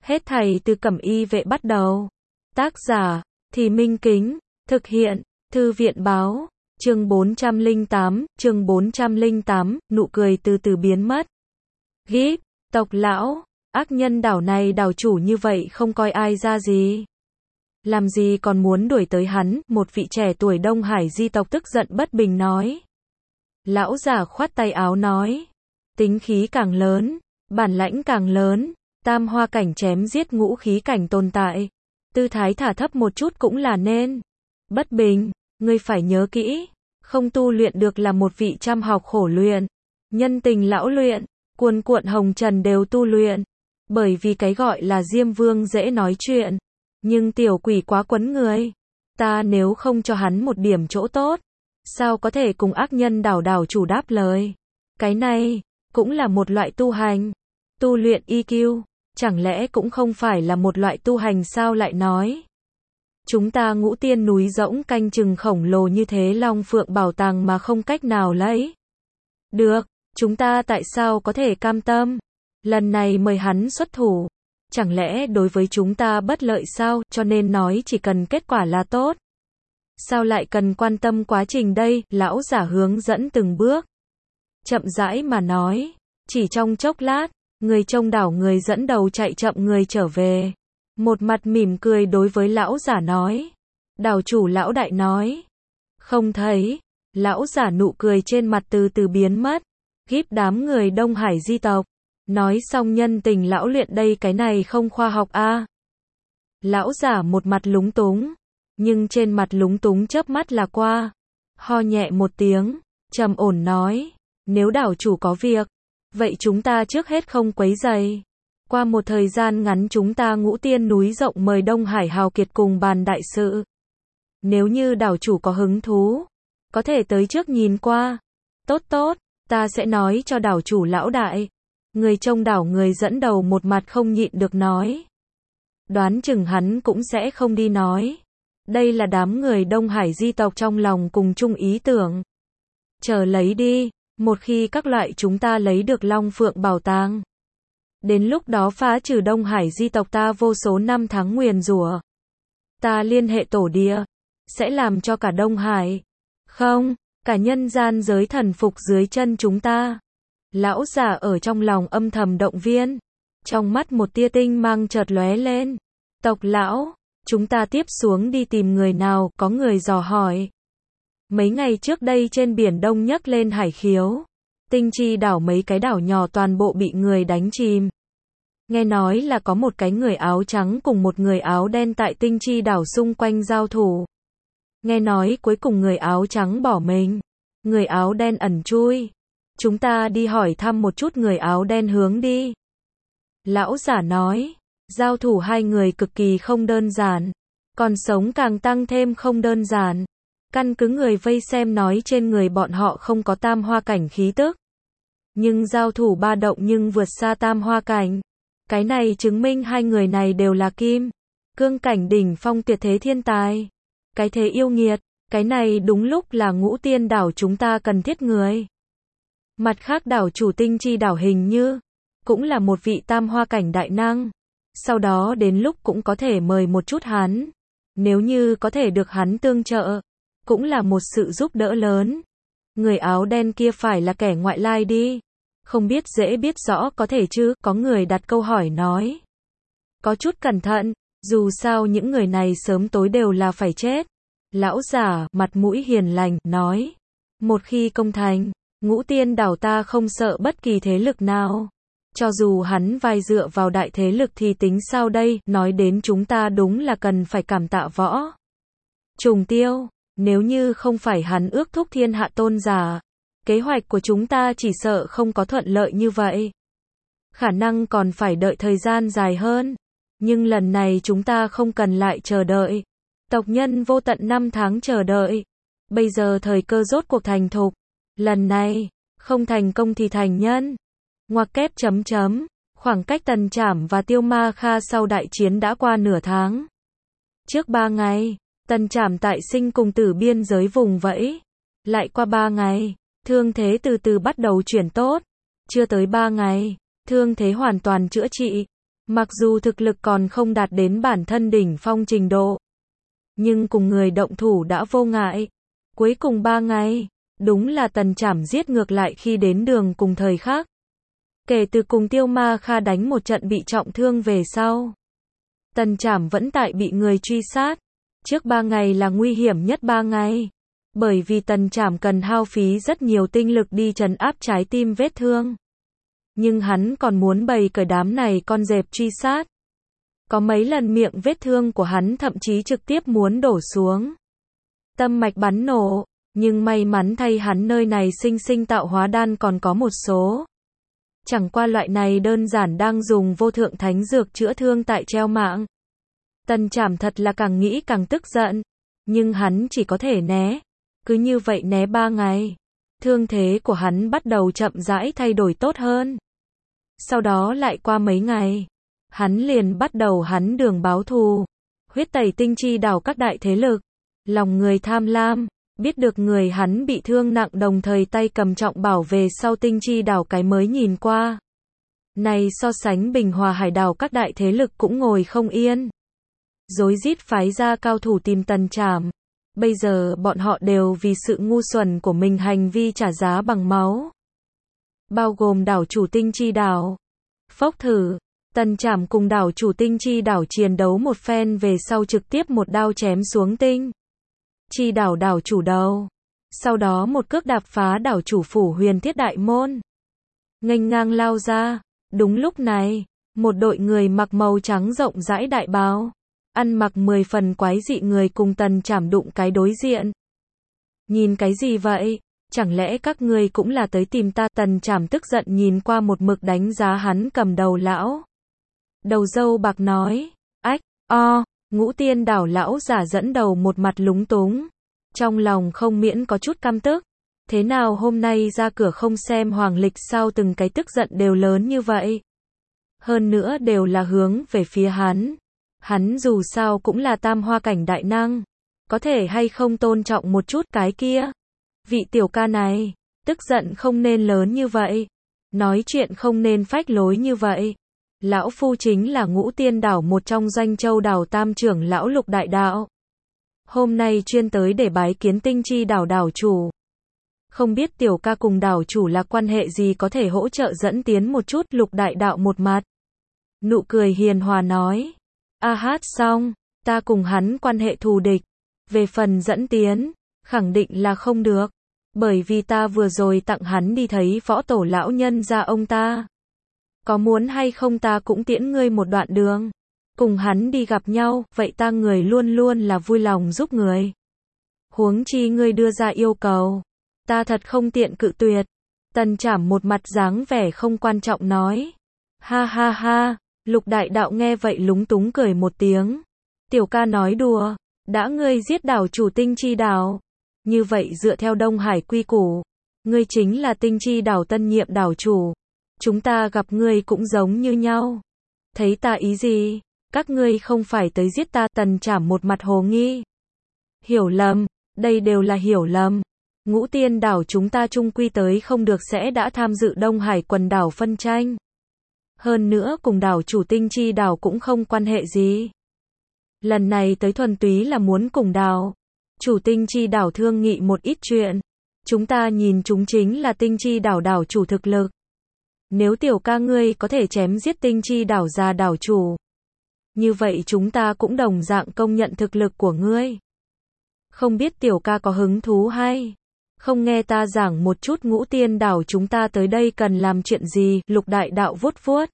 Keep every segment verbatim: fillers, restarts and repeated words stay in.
Hết thảy từ Cẩm Y vệ bắt đầu. Tác giả, Thì Minh Kính, thực hiện, Thư viện báo, chương bốn trăm lẻ tám, chương bốn trăm lẻ tám, nụ cười từ từ biến mất. Gíp, tộc lão, ác nhân đảo này đảo chủ như vậy không coi ai ra gì. Làm gì còn muốn đuổi tới hắn, một vị trẻ tuổi Đông Hải di tộc tức giận bất bình nói. Lão giả khoát tay áo nói, tính khí càng lớn, bản lãnh càng lớn, tam hoa cảnh chém giết ngũ khí cảnh tồn tại, tư thái thả thấp một chút cũng là nên. Bất bình, ngươi phải nhớ kỹ, không tu luyện được là một vị trăm học khổ luyện, nhân tình lão luyện, cuồn cuộn hồng trần đều tu luyện. Bởi vì cái gọi là Diêm Vương dễ nói chuyện, nhưng tiểu quỷ quá quấn người. Ta nếu không cho hắn một điểm chỗ tốt, sao có thể cùng ác nhân đảo đảo chủ đáp lời. Cái này, cũng là một loại tu hành. Tu luyện i kiu, chẳng lẽ cũng không phải là một loại tu hành sao lại nói. Chúng ta Ngũ Tiên núi rỗng canh chừng khổng lồ như thế Long Phượng bảo tàng mà không cách nào lấy được, chúng ta tại sao có thể cam tâm. Lần này mời hắn xuất thủ, chẳng lẽ đối với chúng ta bất lợi sao, cho nên nói chỉ cần kết quả là tốt. Sao lại cần quan tâm quá trình đây, lão giả hướng dẫn từng bước. Chậm rãi mà nói, chỉ trong chốc lát, người trông đảo người dẫn đầu chạy chậm người trở về. Một mặt mỉm cười đối với lão giả nói. Đảo chủ lão đại nói. Không thấy, lão giả nụ cười trên mặt từ từ biến mất. Gíp đám người Đông Hải di tộc. Nói xong nhân tình lão luyện đây cái này không khoa học a. À. Lão giả một mặt lúng túng, nhưng trên mặt lúng túng chớp mắt là qua. Ho nhẹ một tiếng, trầm ổn nói, nếu đảo chủ có việc, vậy chúng ta trước hết không quấy rầy. Qua một thời gian ngắn chúng ta Ngũ Tiên núi rộng mời Đông Hải hào kiệt cùng bàn đại sự. Nếu như đảo chủ có hứng thú, có thể tới trước nhìn qua. Tốt tốt, ta sẽ nói cho đảo chủ lão đại. Người trông đảo người dẫn đầu một mặt không nhịn được nói. Đoán chừng hắn cũng sẽ không đi nói. Đây là đám người Đông Hải di tộc trong lòng cùng chung ý tưởng. Chờ lấy đi, một khi các loại chúng ta lấy được Long Phượng bảo tàng. Đến lúc đó phá trừ Đông Hải di tộc ta vô số năm tháng nguyền rủa. Ta liên hệ tổ địa, sẽ làm cho cả Đông Hải, không, cả nhân gian giới thần phục dưới chân chúng ta. Lão giả ở trong lòng âm thầm động viên, trong mắt một tia tinh mang chợt lóe lên. Tộc lão, chúng ta tiếp xuống đi tìm người nào, có người dò hỏi. Mấy ngày trước đây trên biển Đông nhấc lên hải khiếu. Tinh Chi đảo mấy cái đảo nhỏ toàn bộ bị người đánh chìm. Nghe nói là có một cái người áo trắng cùng một người áo đen tại Tinh Chi đảo xung quanh giao thủ. Nghe nói cuối cùng người áo trắng bỏ mình, người áo đen ẩn chui. Chúng ta đi hỏi thăm một chút người áo đen hướng đi. Lão giả nói, giao thủ hai người cực kỳ không đơn giản, còn sống càng tăng thêm không đơn giản. Căn cứ người vây xem nói trên người bọn họ không có tam hoa cảnh khí tức. Nhưng giao thủ ba động nhưng vượt xa tam hoa cảnh. Cái này chứng minh hai người này đều là kim cương cảnh đỉnh phong tuyệt thế thiên tài. Cái thế yêu nghiệt, cái này đúng lúc là Ngũ Tiên đảo chúng ta cần thiết người. Mặt khác đảo chủ Tinh Chi đảo hình như cũng là một vị tam hoa cảnh đại năng. Sau đó đến lúc cũng có thể mời một chút hắn. Nếu như có thể được hắn tương trợ, cũng là một sự giúp đỡ lớn. Người áo đen kia phải là kẻ ngoại lai đi. Không biết dễ biết rõ có thể chứ, có người đặt câu hỏi nói. Có chút cẩn thận, dù sao những người này sớm tối đều là phải chết. Lão giả, mặt mũi hiền lành, nói. Một khi công thành, Ngũ Tiên đảo ta không sợ bất kỳ thế lực nào. Cho dù hắn vai dựa vào đại thế lực thì tính sao đây, nói đến chúng ta đúng là cần phải cảm tạ võ Trùng Tiêu. Nếu như không phải hắn ước thúc thiên hạ tôn giả, kế hoạch của chúng ta chỉ sợ không có thuận lợi như vậy. Khả năng còn phải đợi thời gian dài hơn. Nhưng lần này chúng ta không cần lại chờ đợi. Tộc nhân vô tận năm tháng chờ đợi. Bây giờ thời cơ rốt cuộc thành thục. Lần này, không thành công thì thành nhân. Ngoặc kép chấm chấm. Khoảng cách Tần Trảm và Tiêu Ma Kha sau đại chiến đã qua nửa tháng. Trước ba ngày, Tần Trảm tại sinh cùng tử biên giới vùng vẫy. Lại qua ba ngày, thương thế từ từ bắt đầu chuyển tốt. Chưa tới ba ngày, thương thế hoàn toàn chữa trị. Mặc dù thực lực còn không đạt đến bản thân đỉnh phong trình độ, nhưng cùng người động thủ đã vô ngại. Cuối cùng ba ngày, đúng là Tần Trảm giết ngược lại khi đến đường cùng thời khắc. Kể từ cùng Tiêu Ma Kha đánh một trận bị trọng thương về sau, Tần Trảm vẫn tại bị người truy sát. Trước ba ngày là nguy hiểm nhất ba ngày, bởi vì Tần Trảm cần hao phí rất nhiều tinh lực đi trấn áp trái tim vết thương. Nhưng hắn còn muốn bày cởi đám này con dẹp truy sát. Có mấy lần miệng vết thương của hắn thậm chí trực tiếp muốn đổ xuống. Tâm mạch bắn nổ, nhưng may mắn thay hắn nơi này sinh sinh tạo hóa đan còn có một số. Chẳng qua loại này đơn giản đang dùng vô thượng thánh dược chữa thương tại treo mạng. Tần Trảm thật là càng nghĩ càng tức giận, nhưng hắn chỉ có thể né. Cứ như vậy né ba ngày, thương thế của hắn bắt đầu chậm rãi thay đổi tốt hơn. Sau đó lại qua mấy ngày, hắn liền bắt đầu hắn đường báo thù, huyết tẩy tinh chi đảo các đại thế lực. Lòng người tham lam, biết được người hắn bị thương nặng đồng thời tay cầm trọng bảo về sau tinh chi đảo cái mới nhìn qua. Này so sánh Bình Hòa Hải đảo các đại thế lực cũng ngồi không yên. Rối rít phái ra cao thủ tìm Tần Trảm. Bây giờ bọn họ đều vì sự ngu xuẩn của mình hành vi trả giá bằng máu. Bao gồm đảo chủ tinh chi đảo. Phốc thử, Tần Trảm cùng đảo chủ tinh chi đảo chiến đấu một phen về sau trực tiếp một đao chém xuống tinh chi đảo đảo chủ đầu. Sau đó một cước đạp phá đảo chủ phủ Huyền Thiết đại môn. Nghênh ngang lao ra. Đúng lúc này, một đội người mặc màu trắng rộng rãi đại bào, ăn mặc mười phần quái dị người cùng Tần Trảm đụng cái đối diện. Nhìn cái gì vậy? Chẳng lẽ các ngươi cũng là tới tìm ta? Tần Trảm tức giận nhìn qua một mực đánh giá hắn cầm đầu lão. Đầu râu bạc nói, ách, o, Ngũ Tiên đảo lão giả dẫn đầu một mặt lúng túng. Trong lòng không miễn có chút căm tức. Thế nào hôm nay ra cửa không xem hoàng lịch sao từng cái tức giận đều lớn như vậy? Hơn nữa đều là hướng về phía hắn. Hắn dù sao cũng là tam hoa cảnh đại năng. Có thể hay không tôn trọng một chút cái kia? Vị tiểu ca này, tức giận không nên lớn như vậy. Nói chuyện không nên phách lối như vậy. Lão phu chính là Ngũ Tiên đảo một trong Doanh Châu đảo tam trưởng lão Lục Đại Đạo. Hôm nay chuyên tới để bái kiến tinh chi đảo đảo chủ. Không biết tiểu ca cùng đảo chủ là quan hệ gì, có thể hỗ trợ dẫn tiến một chút? Lục Đại Đạo một mặt nụ cười hiền hòa nói. A hát xong, ta cùng hắn quan hệ thù địch. Về phần dẫn tiến, khẳng định là không được. Bởi vì ta vừa rồi tặng hắn đi thấy võ tổ lão nhân gia ông ta. Có muốn hay không ta cũng tiễn ngươi một đoạn đường. Cùng hắn đi gặp nhau, vậy ta người luôn luôn là vui lòng giúp người. Huống chi ngươi đưa ra yêu cầu, ta thật không tiện cự tuyệt. Tần Trảm một mặt dáng vẻ không quan trọng nói. Ha ha ha, Lục Đại Đạo nghe vậy lúng túng cười một tiếng. Tiểu ca nói đùa, đã ngươi giết đảo chủ tinh chi đảo. Như vậy dựa theo Đông Hải quy củ, ngươi chính là tinh chi đảo tân nhiệm đảo chủ. Chúng ta gặp ngươi cũng giống như nhau. Thấy ta ý gì? Các ngươi không phải tới giết ta? Tần Trảm một mặt hồ nghi. Hiểu lầm, đây đều là hiểu lầm. Ngũ Tiên đảo chúng ta chung quy tới không được sẽ đã tham dự Đông Hải quần đảo phân tranh. Hơn nữa cùng đảo chủ tinh chi đảo cũng không quan hệ gì. Lần này tới thuần túy là muốn cùng đảo chủ tinh chi đảo thương nghị một ít chuyện. Chúng ta nhìn chúng chính là tinh chi đảo đảo chủ thực lực. Nếu tiểu ca ngươi có thể chém giết tinh chi đảo già đảo chủ, như vậy chúng ta cũng đồng dạng công nhận thực lực của ngươi. Không biết tiểu ca có hứng thú hay không nghe ta giảng một chút Ngũ Tiên đảo chúng ta tới đây cần làm chuyện gì? Lục Đại Đạo vuốt vuốt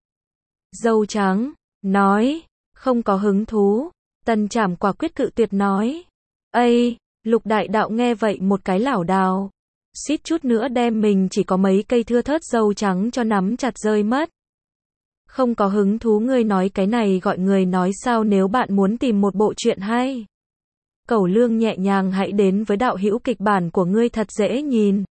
râu trắng, nói, không có hứng thú. Tần Trảm quả quyết cự tuyệt nói. Ây, Lục Đại Đạo nghe vậy một cái lảo đảo, suýt chút nữa đem mình chỉ có mấy cây thưa thớt râu trắng cho nắm chặt rơi mất. Không có hứng thú? Ngươi nói cái này gọi người nói sao? Nếu bạn muốn tìm một bộ truyện hay, cẩu lương nhẹ nhàng hãy đến với Đạo Hữu Kịch Bản của ngươi thật dễ nhìn.